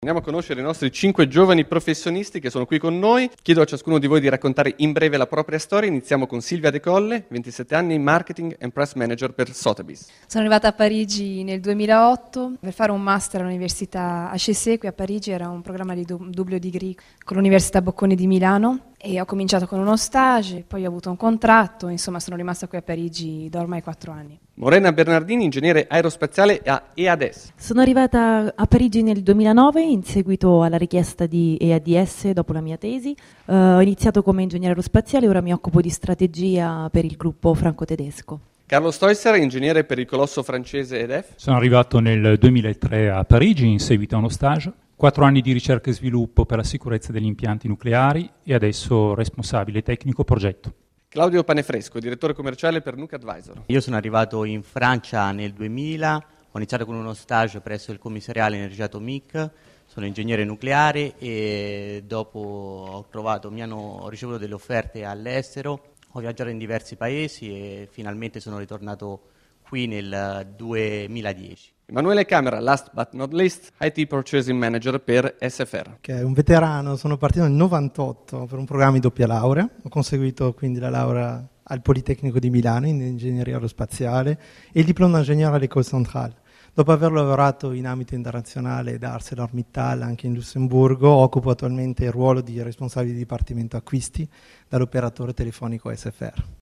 Andiamo a conoscere i nostri 5 giovani professionisti che sono qui con noi. Chiedo a ciascuno di voi di raccontare in breve la propria storia. Iniziamo con Silvia De Colle, 27 anni, Marketing and Press Manager per Sotheby's. Sono arrivata a Parigi nel 2008 per fare un master all'università HEC qui a Parigi, era un programma di double degree con l'Università Bocconi di Milano e ho cominciato con uno stage, poi ho avuto un contratto, insomma sono rimasta qui a Parigi da ormai 4 anni. Morena Bernardini, ingegnere aerospaziale a EADS. Sono arrivata a Parigi nel 2009 in seguito alla richiesta di EADS dopo la mia tesi. Ho iniziato come ingegnere aerospaziale e ora mi occupo di strategia per il gruppo franco-tedesco. Carlo Stoisser, ingegnere per il colosso francese EDF. Sono arrivato nel 2003 a Parigi in seguito a uno stage, 4 anni di ricerca e sviluppo per la sicurezza degli impianti nucleari e adesso responsabile tecnico progetto. Claudio Panefresco, direttore commerciale per Nuke Advisor. Io sono arrivato in Francia nel 2000, ho iniziato con uno stage presso il commissariato Energia Atomique, sono ingegnere nucleare e dopo ho ricevuto delle offerte all'estero, ho viaggiato in diversi paesi e finalmente sono ritornato qui nel 2010. Emanuele Camera, last but not least, IT Purchasing Manager per SFR. Che è un veterano, sono partito nel 98 per un programma di doppia laurea, ho conseguito quindi la laurea al Politecnico di Milano in ingegneria aerospaziale e il diploma d'ingegnere all'École Centrale. Dopo aver lavorato in ambito internazionale da ArcelorMittal anche in Lussemburgo, occupo attualmente il ruolo di responsabile di dipartimento acquisti dall'operatore telefonico SFR.